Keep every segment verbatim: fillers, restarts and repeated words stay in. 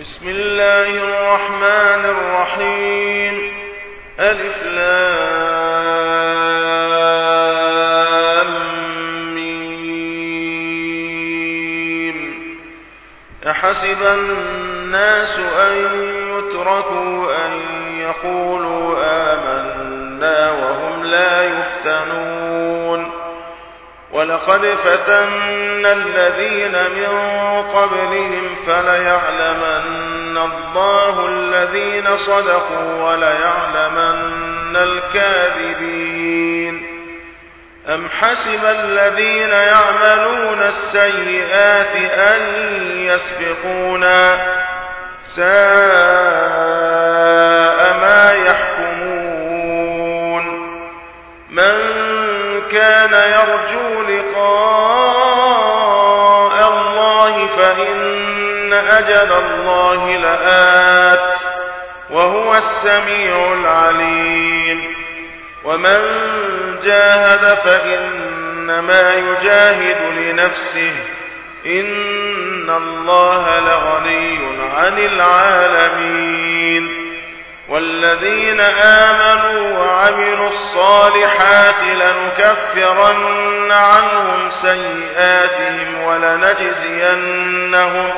بسم الله الرحمن الرحيم. ألف لام ميم. أحسب الناس أن يتركوا أن يقولوا آمنا وهم لا يفتنون. ولقد فتنا الذين من قبلهم فليعلمن الله الذين صدقوا وليعلمن الكاذبين. أم حسب الذين يعملون السيئات أن يسبقونا ساء ما يحكمون. من كان يرجو لقاء الله فإن أجل الله لآت وهو السميع العليم. ومن جاهد فإنما يجاهد لنفسه إن الله لغني عن العالمين. والذين آمنوا وعملوا الصالحات لنكفرن عنهم سيئاتهم ولنجزينهم,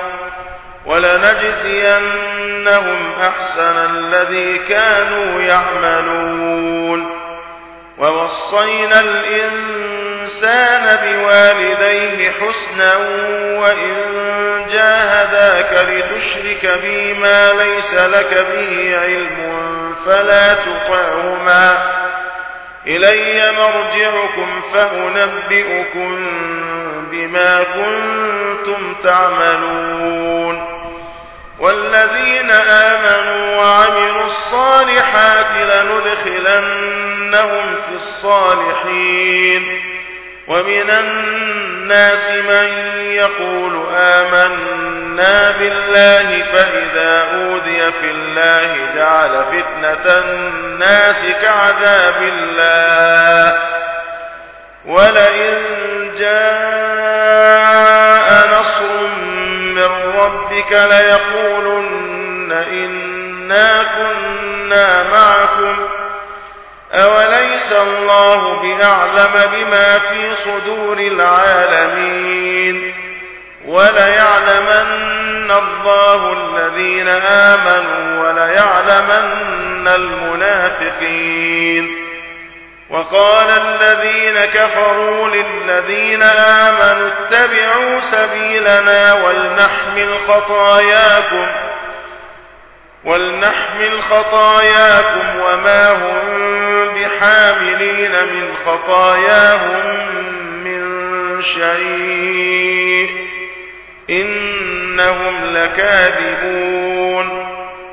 ولنجزينهم أحسن الذي كانوا يعملون. ووصينا الإنسان بوالديه حسنا وإن جاهداك لتشرك بي ما ليس لك به علم فلا تطعهما إلي مرجعكم فأنبئكم بما كنتم تعملون. والذين آمنوا وعملوا الصالحات لندخلنهم في الصالحين. ومن الناس من يقول آمنا بالله فإذا أوذي في الله جعل فتنة الناس كعذاب الله ولئن جاء نصر من ربك ليقولن إنا كنا معكم أوليس الله بأعلم بما في صدور العالمين. وليعلمن الله الذين آمنوا وليعلمن المنافقين. وقال الذين كفروا للذين آمنوا اتبعوا سبيلنا ولنحمل خطاياكم ولنحمل خطاياكم وما هم بحاملين من خطاياهم من شيء إنهم لكاذبون.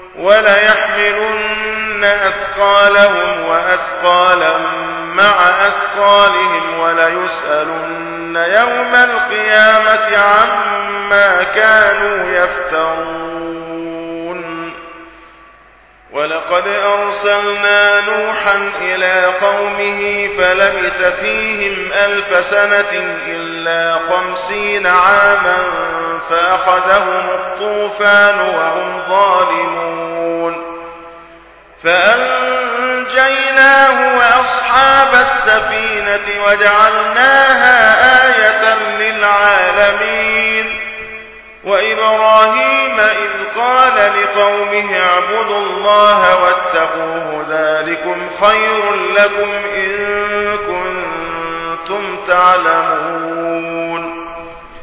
وليحملن أثقالهم وأثقالا مع أثقالهم وليسألن يوم القيامة عما كانوا يفترون. ولقد أرسلنا نوحا إلى قومه فلبث فيهم ألف سنة إلا خمسين عاما فأخذهم الطوفان وهم ظالمون. فأنجيناه وأصحاب السفينة وجعلناها آية للعالمين. وإبراهيم إذ قال لقومه اعبدوا الله واتقوه ذلكم خير لكم إن كنتم تعلمون.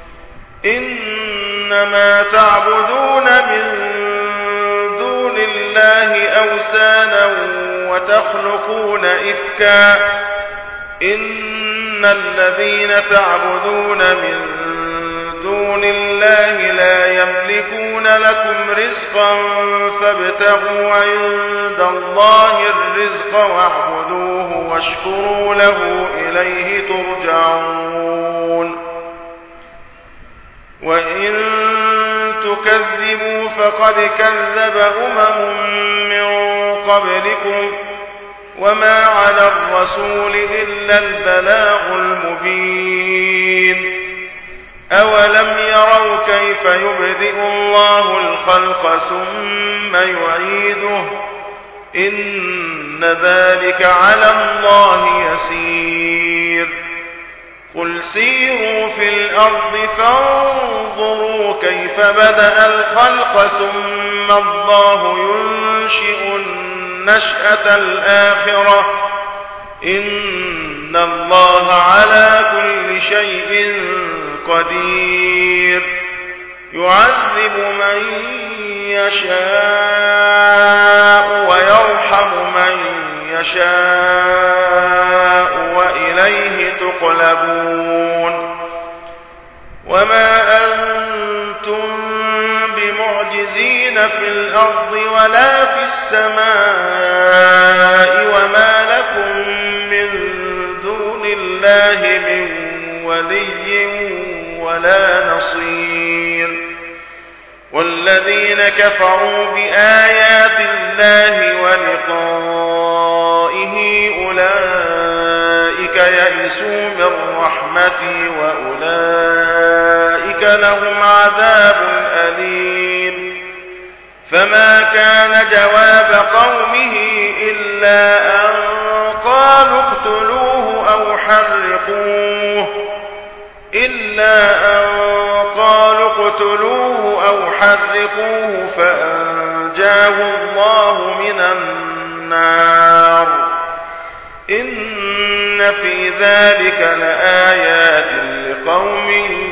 إنما تعبدون من دون الله أوثانا وتخلقون إفكا إن الذين تعبدون من دون الله لا يملكون لكم رزقا فابتغوا عند الله الرزق واعبدوه واشكروا له إليه ترجعون. وإن تكذبوا فقد كذب أمم من قبلكم وما على الرسول إلا البلاغ المبين. أولم يروا كيف يبدئ الله الخلق ثم يعيده إن ذلك على الله يسير قل سيروا في الأرض فانظروا كيف بدأ الخلق ثم الله ينشئ النشأة الآخرة إن الله على كل شيء قدير يعذب من يشاء ويرحم من يشاء وإليه تقلبون وما أنتم بمعجزين في الأرض ولا في السماء وما لكم من دون الله من ولي ولا نصير والذين كفروا بآيات الله ولقائه أولئك يئسوا من رحمتي وأولئك لهم عذاب أليم فما كان جواب قومه إلا أن قالوا اقتلوه أو حرقوه إلا أن قالوا اقتلوه أو حرقوه فأنجاه الله من النار إن في ذلك لآيات لقوم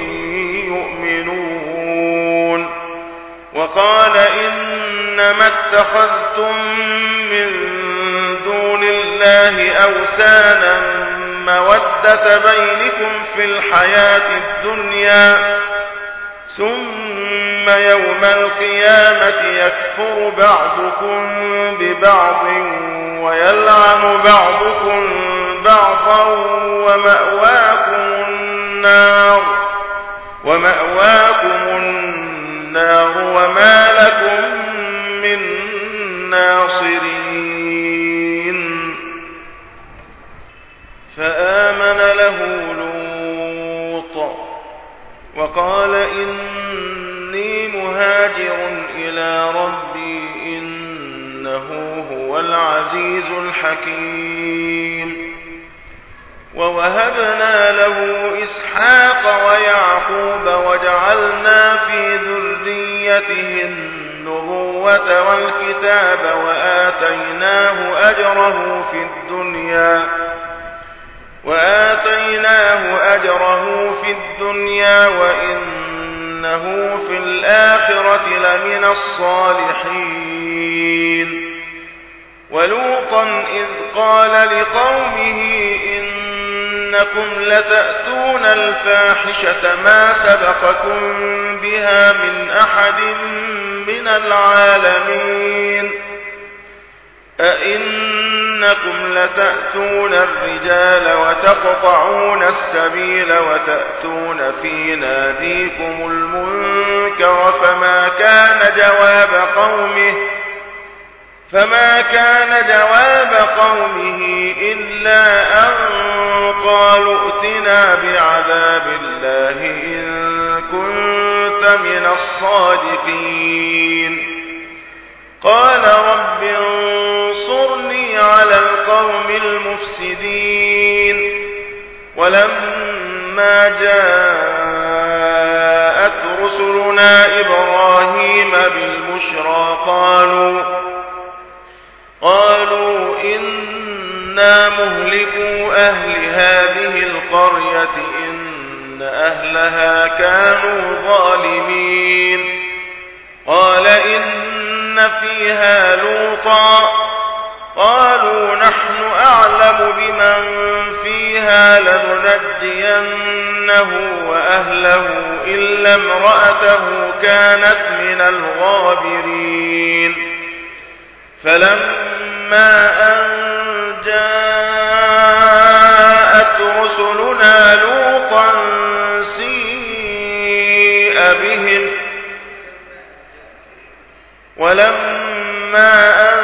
يؤمنون وقال إنما اتخذتم من دون الله أوثانا مودة بينكم في الحياة الدنيا ثم يوم القيامة يكفر بعضكم ببعض ويلعن بعضكم بعضا ومأواكم النار ومأواكم النار وما لكم من ناصرين فآمن له لوط وقال إني مهاجر إلى ربي إنه هو العزيز الحكيم ووهبنا له إسحاق ويعقوب وجعلنا في ذريته النبوة والكتاب وآتيناه أجره في الدنيا وآتيناه أجره في الدنيا وإنه في الآخرة لمن الصالحين ولوطا إذ قال لقومه إنكم لتأتون الفاحشة ما سبقكم بها من أحد من العالمين أئنكم لتأتون الرجال وتقطعون السبيل وتأتون في ناديكم المنكر فما كان جواب قومه فما كان جواب قومه إلا أن قالوا ائتنا بعذاب الله إن كنت من الصادقين قال رب انصرني على القوم المفسدين ولما جاءت رسلنا إبراهيم بالبشرى قالوا قالوا إنا مهلكو أهل هذه القرية إن أهلها كانوا ظالمين قال إن فيها لوطا قالوا نحن أعلم بمن فيها لننجينه وأهله إلا امرأته كانت من الغابرين فلما أن جاءت رسلنا لوطا سيء بهم ولما أن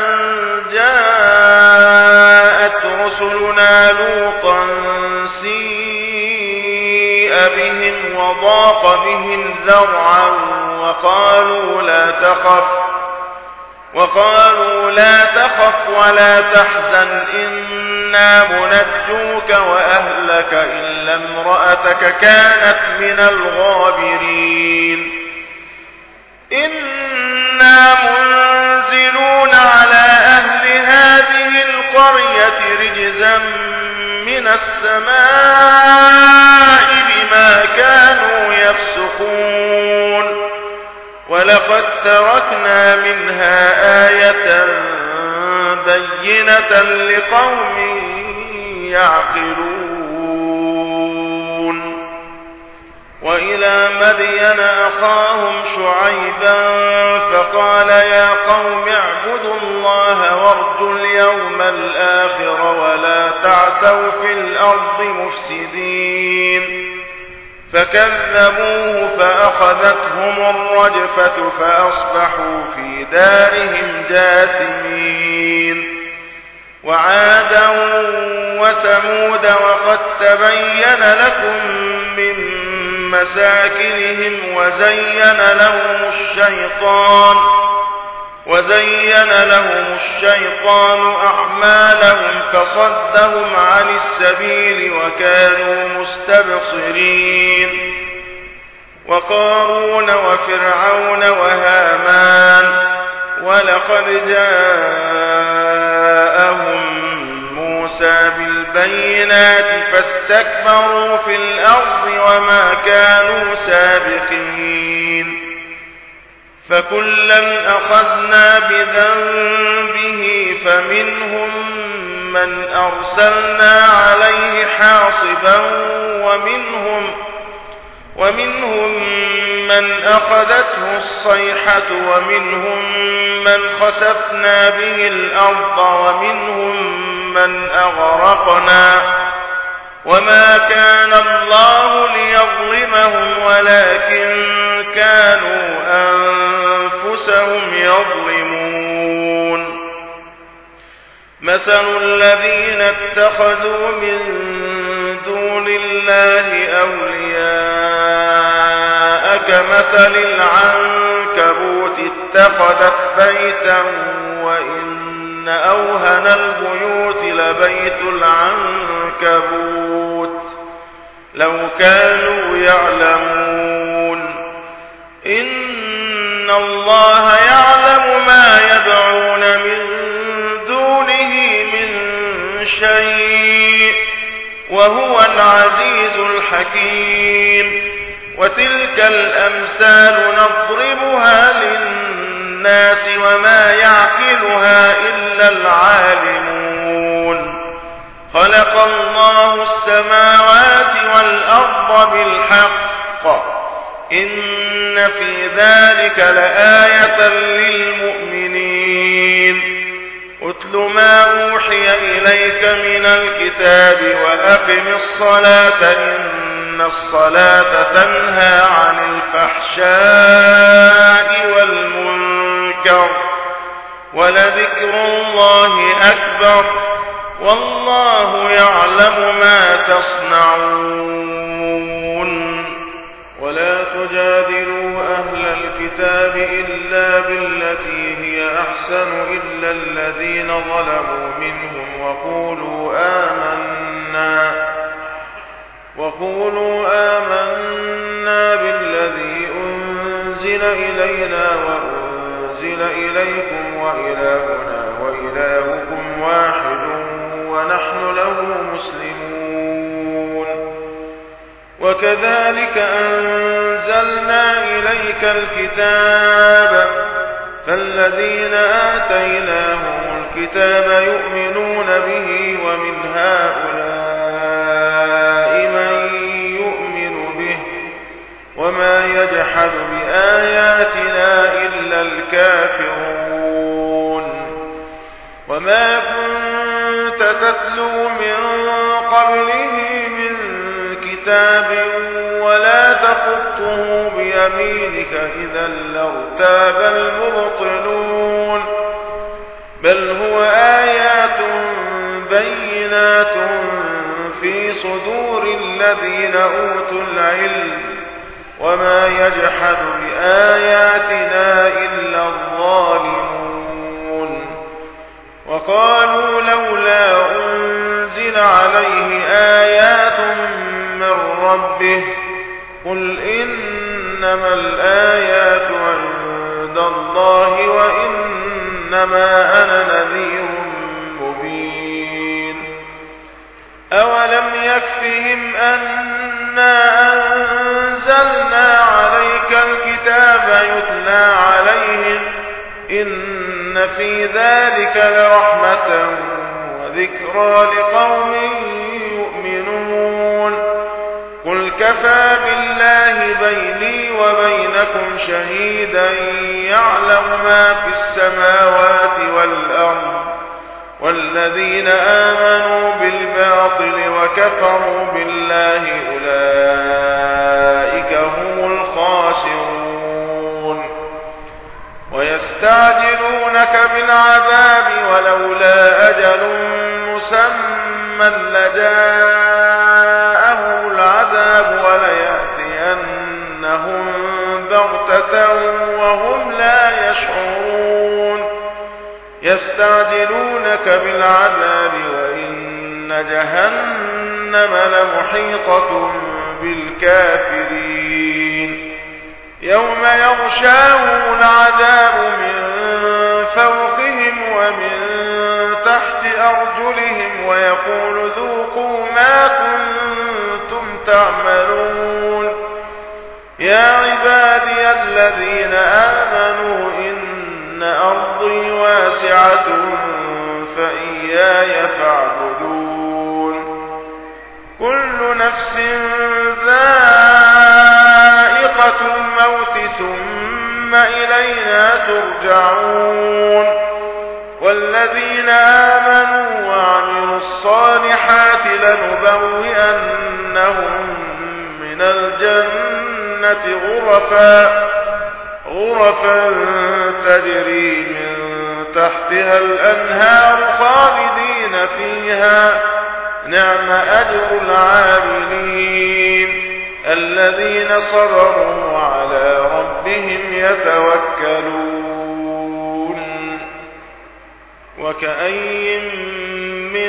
جاءت رسلنا لوطا سيء بهم وضاق بهم ذرعا وقالوا لا تخف وقالوا لا تخف ولا تحزن إنا منجوك وأهلك إلا امرأتك كانت من الغابرين إنا منزلون على أهل هذه القرية رجزا من السماء بما كانوا يفسقون ولقد تركنا منها آية بينة لقوم يعقلون وإلى مدين أخاهم شعيبا فقال يا قوم اعبدوا الله وارجوا اليوم الآخر ولا تعثوا في الأرض مفسدين فكذبوه فأخذتهم الرجفة فأصبحوا في دارهم جاثمين وعادا وثمود وقد تبين لكم من مساكنهم وزين لهم الشيطان وزين لهم الشيطان أعمالهم فصدهم عن السبيل وكانوا مستبصرين وقارون وفرعون وهامان ولقد جاءهم موسى بالبينات فاستكبروا في الأرض وما كانوا سابقين فكلا أخذنا بذنبه فمنهم من أرسلنا عليه حاصبا ومنهم ومنهم من أخذته الصيحة ومنهم من خسفنا به الأرض ومنهم من أغرقنا وما كان الله ليظلمهم ولكن كانوا أنفسهم يظلمون مثل الذين اتخذوا من دون الله أولياء كمثل العنكبوت اتخذت بيتا وإن أوهن البيوت لبيت العنكبوت لو كانوا يعلمون إن الله يعلم ما يدعون من دونه من شيء وهو العزيز الحكيم وتلك الأمثال نضربها للناس وما يعقلها إلا العالمون خلق الله السماوات والأرض بالحق إن في ذلك لآية للمؤمنين أتل ما أوحي إليك من الكتاب وأقم الصلاة إن الصلاة تنهى عن الفحشاء والمنكر ولذكر الله أكبر والله يعلم ما تصنعون ولا تجادلوا أهل الكتاب إلا بالتي هي أحسن إلا الذين ظلموا منهم وقولوا آمنا وقولوا آمنا بالذي أنزل إلينا وأنزل إليكم وإلهنا وإلهكم واحد ونحن له مسلمون وكذلك أنزلنا إليك الكتاب فالذين آتيناهم الكتاب يؤمنون به ومن هؤلاء من يؤمن به وما يجحد بآياتنا إلا الكافرون وما كنت تتلو من قبله من كتاب ولا تخطه بيمينك إذا لارتاب المبطلون بل هو آيات بينات في صدور الذين أوتوا العلم وما يجحد بآياتنا إلا الظالمون. وقالوا لولا أنزل عليه آيات من ربه قل إنما الآيات عند الله وإنما أنا نذير مبين. أولم يكفهم أنا أنزلنا عليك الكتاب يتلى عليهم إن في ذلك لرحمة وذكرى لقوم يؤمنون. قل كفى بالله بيني وبينكم شهيدا يعلم ما في السماوات والأرض والذين آمنوا بالباطل وكفروا بالله أولئك هم الخاسرون. ويستعجلونك بالعذاب ولولا أجل مسمى لجاءهم العذاب وليأتينهم بغتة وهم لا يشعرون. يستعجلونك بالعذاب وإن جهنم لمحيطة بالكافرين. يوم يغشاهم العذاب من فوقهم ومن تحت أرجلهم ويقول ذوقوا ما كنتم تعملون. يا عبادي الذين آمنوا إن أرضي واسعة فإياي فاعبدون. كل نفس ذائقة الموت ثم إلينا ترجعون. والذين آمنوا وعملوا الصالحات لنبوئنهم من الجنة غرفا غرفا تجري من تحتها الأنهار خالدين فيها نعم أجر العاملين الذين صبروا وعلى ربهم يتوكلون. وكأي من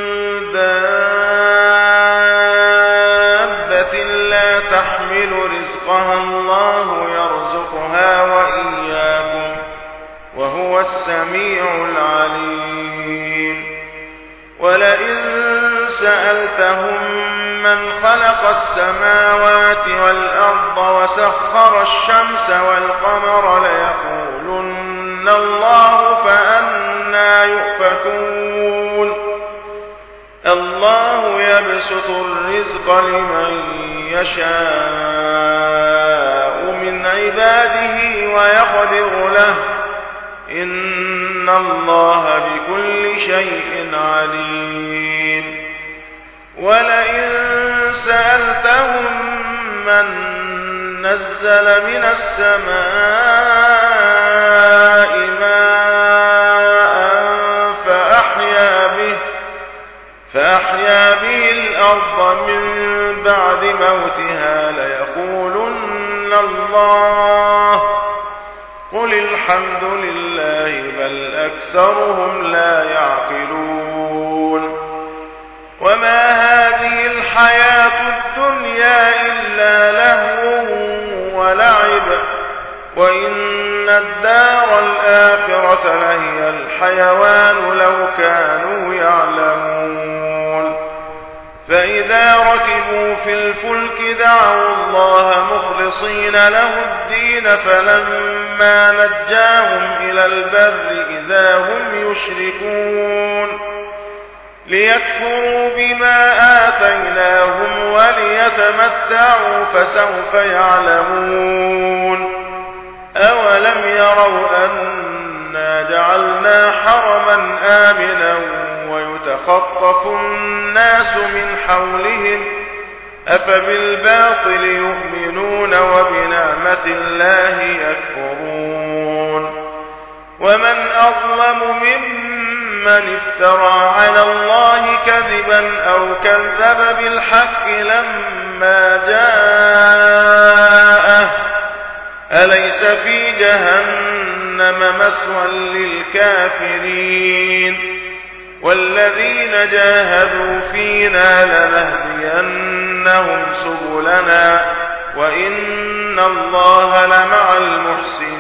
دابة لا تحمل رزقها الله يرزقها وإياكم وهو السميع العليم. ولئن سألتهم من خلق السماوات والأرض وسخر الشمس والقمر ليقولن الله فأنى يؤفكون. الله يبسط الرزق لمن يشاء من عباده ويقدر له إن الله بكل شيء عليم. ولئن سألتهم من نزل من السماء ماء فأحيا به فأحيا به الأرض من بعد موتها ليقولن الله قل الحمد لله بل أكثرهم لا يعقلون. وما هذه الحياة الدنيا إلا لهو ولعب وإن الدار الآخرة لهي الحيوان لو كانوا يعلمون. فإذا ركبوا في الفلك دعوا الله مخلصين له الدين فلما نجاهم إلى البر إذا هم يشركون. ليكفروا بما آتيناهم وليتمتعوا فسوف يعلمون. أولم يروا أنا جعلنا حرما آمنا ويتخطف الناس من حولهم أفبالباطل يؤمنون وبنعمة الله يكفرون. ومن أظلم ممن افترى على الله كذبا أو كذب بالحق لما جاءه مآبة أليس في جهنم مثوى للكافرين والذين جاهدوا فينا لنهدينهم سبلنا وإن الله لمع المحسنين